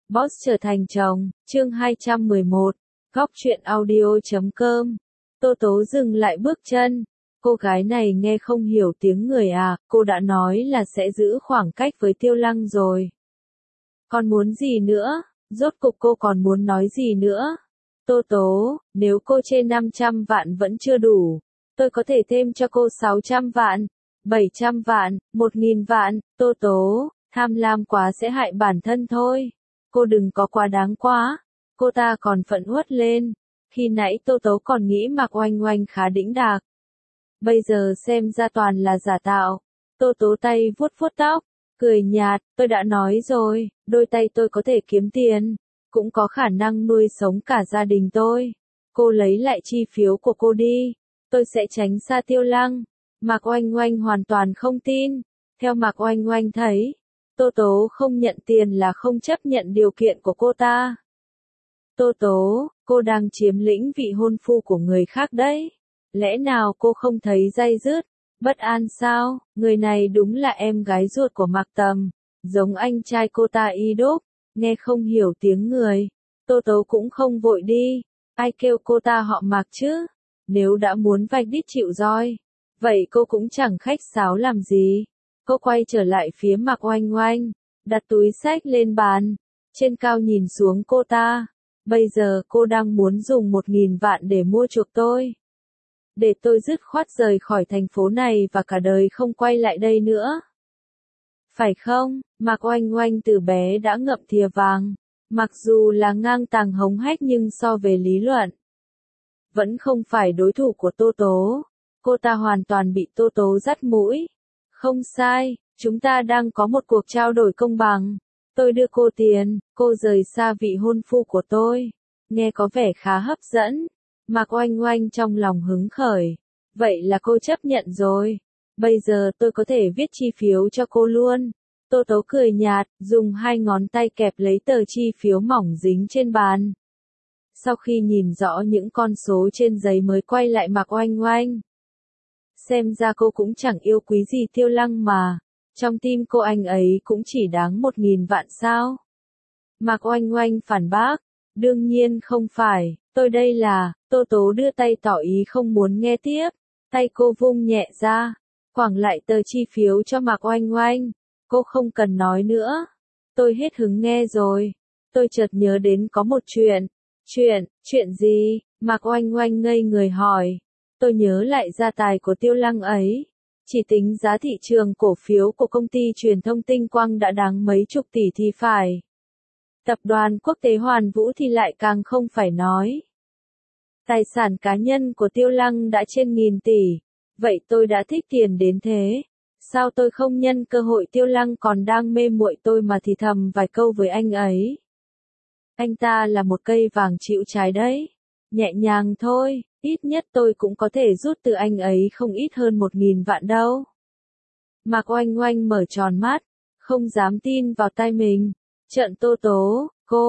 Boss trở thành chồng, chương 211, góc truyện audio.com. Tô Tố dừng lại bước chân. Cô gái này nghe không hiểu tiếng người à, cô đã nói là sẽ giữ khoảng cách với Tiêu Lăng rồi. Còn muốn gì nữa? Rốt cục cô còn muốn nói gì nữa? Tô Tố, nếu cô trên 500 vạn vẫn chưa đủ, tôi có thể thêm cho cô 600 vạn, 700 vạn, 1.000 vạn, Tô Tố, tham lam quá sẽ hại bản thân thôi. Cô đừng có quá đáng quá. Cô ta còn phẫn uất lên. Khi nãy Tô Tố còn nghĩ Mạc Oanh Oanh khá đĩnh đạc. Bây giờ xem ra toàn là giả tạo. Tô Tố tay vuốt vuốt tóc, cười nhạt, tôi đã nói rồi, đôi tay tôi có thể kiếm tiền, cũng có khả năng nuôi sống cả gia đình tôi. Cô lấy lại chi phiếu của cô đi, tôi sẽ tránh xa Tiêu Lăng. Mạc Oanh Oanh hoàn toàn không tin. Theo Mạc Oanh Oanh thấy, Tô Tố không nhận tiền là không chấp nhận điều kiện của cô ta. Tô Tố, cô đang chiếm lĩnh vị hôn phu của người khác đấy. Lẽ nào cô không thấy day dứt, bất an sao? Người này đúng là em gái ruột của Mạc Tầm, giống anh trai cô ta y đúc, nghe không hiểu tiếng người. Tô Tố cũng không vội đi, ai kêu cô ta họ Mạc chứ? Nếu đã muốn vạch đít chịu roi, vậy cô cũng chẳng khách sáo làm gì. Cô quay trở lại phía Mạc Oanh Oanh, đặt túi xách lên bàn, trên cao nhìn xuống cô ta. Bây giờ cô đang muốn dùng 1.000 vạn để mua chuộc tôi. Để tôi dứt khoát rời khỏi thành phố này và cả đời không quay lại đây nữa. Phải không? Mạc Oanh Oanh từ bé đã ngậm thìa vàng. Mặc dù là ngang tàng hống hách nhưng so về lý luận, vẫn không phải đối thủ của Tô Tố. Cô ta hoàn toàn bị Tô Tố dắt mũi. Không sai, chúng ta đang có một cuộc trao đổi công bằng. Tôi đưa cô tiền, cô rời xa vị hôn phu của tôi. Nghe có vẻ khá hấp dẫn. Mạc Oanh Oanh trong lòng hứng khởi. Vậy là cô chấp nhận rồi. Bây giờ tôi có thể viết chi phiếu cho cô luôn. Tô Tố cười nhạt, dùng hai ngón tay kẹp lấy tờ chi phiếu mỏng dính trên bàn. Sau khi nhìn rõ những con số trên giấy mới quay lại Mạc Oanh Oanh. Xem ra cô cũng chẳng yêu quý gì Tiêu Lăng mà. Trong tim cô anh ấy cũng chỉ đáng 1.000 vạn sao? Mạc Oanh Oanh phản bác. Đương nhiên không phải, tôi đây là, Tô Tố đưa tay tỏ ý không muốn nghe tiếp. Tay cô vung nhẹ ra, quẳng lại tờ chi phiếu cho Mạc Oanh Oanh. Cô không cần nói nữa. Tôi hết hứng nghe rồi. Tôi chợt nhớ đến có một chuyện. Chuyện gì? Mạc Oanh Oanh ngây người hỏi. Tôi nhớ lại gia tài của Tiêu Lăng ấy. Chỉ tính giá thị trường cổ phiếu của công ty truyền thông Tinh Quang đã đáng mấy chục tỷ thì phải. Tập đoàn quốc tế Hoàn Vũ thì lại càng không phải nói. Tài sản cá nhân của Tiêu Lăng đã trên 1.000 tỷ. Vậy tôi đã thích tiền đến thế. Sao tôi không nhân cơ hội Tiêu Lăng còn đang mê muội tôi mà thì thầm vài câu với anh ấy. Anh ta là một cây vàng chịu trái đấy. Nhẹ nhàng thôi, ít nhất tôi cũng có thể rút từ anh ấy không ít hơn 1.000 vạn đâu. Mạc Oanh Oanh mở tròn mắt, không dám tin vào tai mình. Trợn Tô Tố,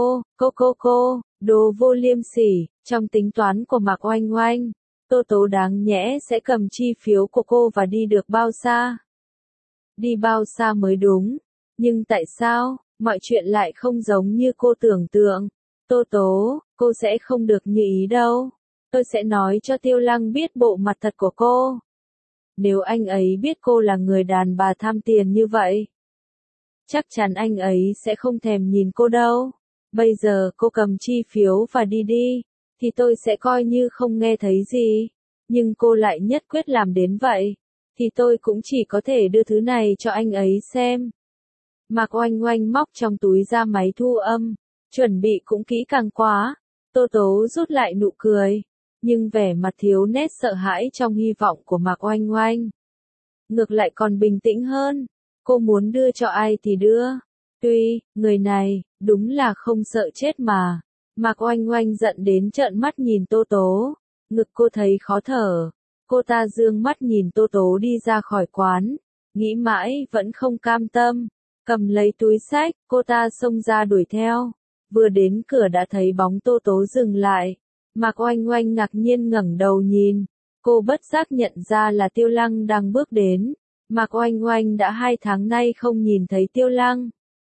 cô, đồ vô liêm sỉ. Trong tính toán của Mạc Oanh Oanh, Tô Tố đáng nhẽ sẽ cầm chi phiếu của cô và đi được bao xa. Đi bao xa mới đúng. Nhưng tại sao, mọi chuyện lại không giống như cô tưởng tượng? Tô Tố, cô sẽ không được như ý đâu. Tôi sẽ nói cho Tiêu Lăng biết bộ mặt thật của cô. Nếu anh ấy biết cô là người đàn bà tham tiền như vậy, chắc chắn anh ấy sẽ không thèm nhìn cô đâu. Bây giờ cô cầm chi phiếu và đi đi, thì tôi sẽ coi như không nghe thấy gì. Nhưng cô lại nhất quyết làm đến vậy, thì tôi cũng chỉ có thể đưa thứ này cho anh ấy xem. Mạc Oanh Oanh móc trong túi ra máy thu âm, chuẩn bị cũng kỹ càng quá. Tô Tố rút lại nụ cười, nhưng vẻ mặt thiếu nét sợ hãi trong hy vọng của Mạc Oanh Oanh. Ngược lại còn bình tĩnh hơn. Cô muốn đưa cho ai thì đưa. Tuy, người này, đúng là không sợ chết mà. Mạc Oanh Oanh giận đến trợn mắt nhìn Tô Tố. Ngực cô thấy khó thở. Cô ta dương mắt nhìn Tô Tố đi ra khỏi quán. Nghĩ mãi vẫn không cam tâm. Cầm lấy túi xách, cô ta xông ra đuổi theo. Vừa đến cửa đã thấy bóng Tô Tố dừng lại. Mạc Oanh Oanh ngạc nhiên ngẩng đầu nhìn. Cô bất giác nhận ra là Tiêu Lăng đang bước đến. Mạc Oanh Oanh đã 2 tháng nay không nhìn thấy Tiêu Lăng.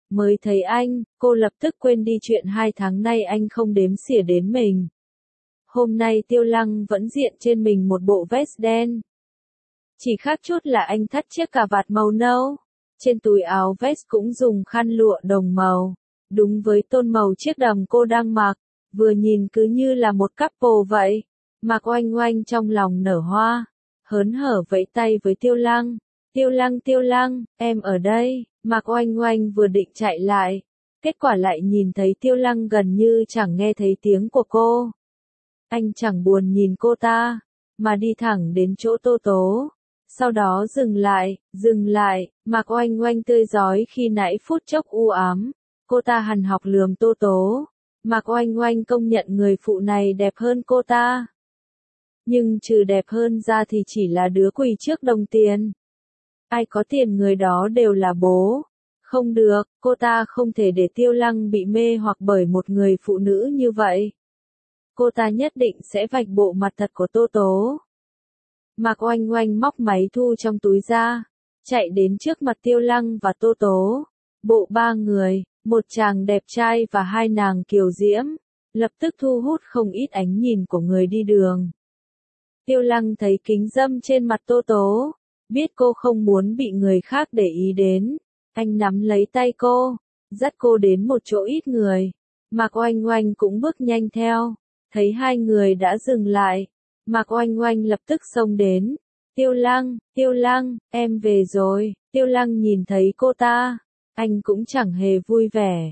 Mới thấy anh, cô lập tức quên đi chuyện 2 tháng nay anh không đếm xỉa đến mình. Hôm nay Tiêu Lăng vẫn diện trên mình một bộ vest đen. Chỉ khác chút là anh thắt chiếc cà vạt màu nâu. Trên túi áo vest cũng dùng khăn lụa đồng màu. Đúng với tông màu chiếc đầm cô đang mặc. Vừa nhìn cứ như là một couple vậy. Mạc Oanh Oanh trong lòng nở hoa. Hớn hở vẫy tay với Tiêu Lăng. Tiêu Lăng, em ở đây. Mạc Oanh Oanh vừa định chạy lại. Kết quả lại nhìn thấy Tiêu Lăng gần như chẳng nghe thấy tiếng của cô. Anh chẳng buồn nhìn cô ta, mà đi thẳng đến chỗ Tô Tố. Sau đó dừng lại, Mạc Oanh Oanh tươi rói khi nãy phút chốc u ám. Cô ta hằn học lườm Tô Tố. Mạc Oanh Oanh công nhận người phụ này đẹp hơn cô ta. Nhưng trừ đẹp hơn ra thì chỉ là đứa quỳ trước đồng tiền. Ai có tiền người đó đều là bố. Không được, cô ta không thể để Tiêu Lăng bị mê hoặc bởi một người phụ nữ như vậy. Cô ta nhất định sẽ vạch bộ mặt thật của Tô Tố. Mạc Oanh Oanh móc máy thu trong túi ra, chạy đến trước mặt Tiêu Lăng và Tô Tố. Bộ 3 người, một chàng đẹp trai và 2 nàng kiều diễm, lập tức thu hút không ít ánh nhìn của người đi đường. Tiêu Lăng thấy kính dâm trên mặt Tô Tố, biết cô không muốn bị người khác để ý đến. Anh nắm lấy tay cô, dắt cô đến một chỗ ít người. Mạc Oanh Oanh cũng bước nhanh theo. Thấy 2 người đã dừng lại, Mạc Oanh Oanh lập tức xông đến. Tiêu Lăng, em về rồi. Tiêu Lăng nhìn thấy cô ta, anh cũng chẳng hề vui vẻ.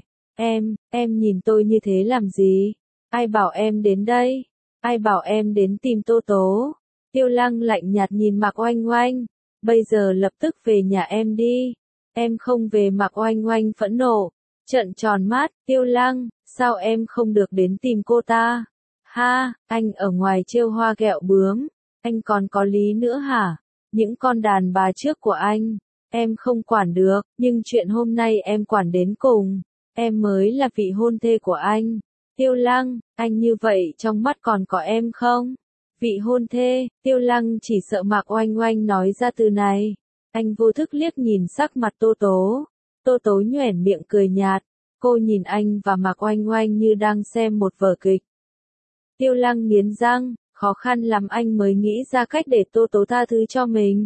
Em nhìn tôi như thế làm gì? Ai bảo em đến đây? Ai bảo em đến tìm Tô Tố? Tiêu Lăng lạnh nhạt nhìn Mạc Oanh Oanh. Bây giờ lập tức về nhà em đi. Em không về. Mạc Oanh Oanh phẫn nộ, trợn tròn mắt. Tiêu Lăng, sao em không được đến tìm cô ta? Ha, anh ở ngoài trêu hoa ghẹo bướm, anh còn có lý nữa hả? Những con đàn bà trước của anh, em không quản được, nhưng chuyện hôm nay em quản đến cùng. Em mới là vị hôn thê của anh. Tiêu Lăng, anh như vậy trong mắt còn có em không? Vị hôn thê. Tiêu Lăng chỉ sợ Mạc Oanh Oanh nói ra từ này. Anh vô thức liếc nhìn sắc mặt Tô Tố. Tô Tố nhoẻn miệng cười nhạt. Cô nhìn anh và Mạc Oanh Oanh như đang xem một vở kịch. Tiêu Lăng nghiến răng, khó khăn lắm anh mới nghĩ ra cách để Tô Tố tha thứ cho mình.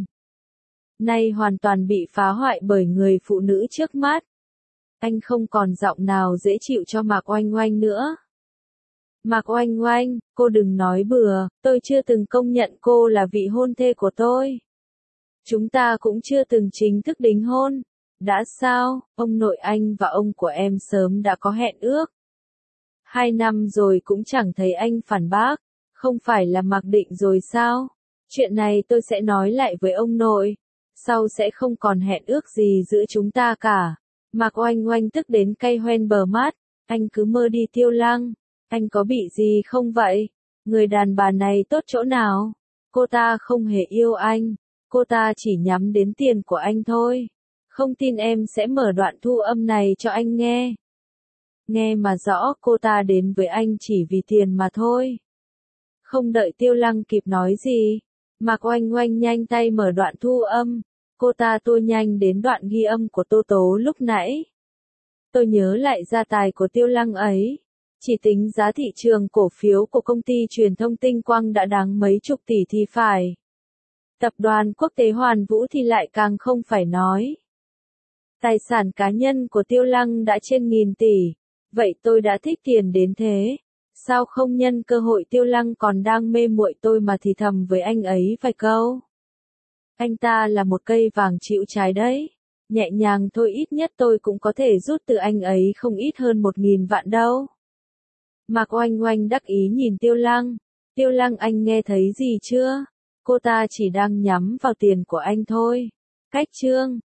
Nay hoàn toàn bị phá hoại bởi người phụ nữ trước mắt. Anh không còn giọng nào dễ chịu cho Mạc Oanh Oanh nữa. Mạc Oanh Oanh, cô đừng nói bừa, tôi chưa từng công nhận cô là vị hôn thê của tôi. Chúng ta cũng chưa từng chính thức đính hôn. Đã sao, ông nội anh và ông của em sớm đã có hẹn ước. 2 năm rồi cũng chẳng thấy anh phản bác, không phải là mặc định rồi sao? Chuyện này tôi sẽ nói lại với ông nội, sau sẽ không còn hẹn ước gì giữa chúng ta cả. Mạc Oanh Oanh tức đến cay hoen bờ mắt, anh cứ mơ đi Tiêu Lăng, anh có bị gì không vậy? Người đàn bà này tốt chỗ nào? Cô ta không hề yêu anh, cô ta chỉ nhắm đến tiền của anh thôi. Không tin em sẽ mở đoạn thu âm này cho anh nghe. Nghe mà rõ, cô ta đến với anh chỉ vì tiền mà thôi. Không đợi Tiêu Lăng kịp nói gì, Mạc Oanh Oanh nhanh tay mở đoạn thu âm. Cô ta tua nhanh đến đoạn ghi âm của Tô Tố lúc nãy. Tôi nhớ lại gia tài của Tiêu Lăng ấy. Chỉ tính giá thị trường cổ phiếu của công ty truyền thông Tinh Quang đã đáng mấy chục tỷ thì phải. Tập đoàn Quốc tế Hoàn Vũ thì lại càng không phải nói. Tài sản cá nhân của Tiêu Lăng đã trên nghìn tỷ. Vậy tôi đã thích tiền đến thế. Sao không nhân cơ hội Tiêu Lăng còn đang mê muội tôi mà thì thầm với anh ấy vài câu. Anh ta là một cây vàng chịu trái đấy. Nhẹ nhàng thôi, ít nhất tôi cũng có thể rút từ anh ấy không ít hơn 1.000 vạn đâu. Mạc Oanh Oanh đắc ý nhìn Tiêu Lăng. Tiêu Lăng, anh nghe thấy gì chưa? Cô ta chỉ đang nhắm vào tiền của anh thôi. Cách chương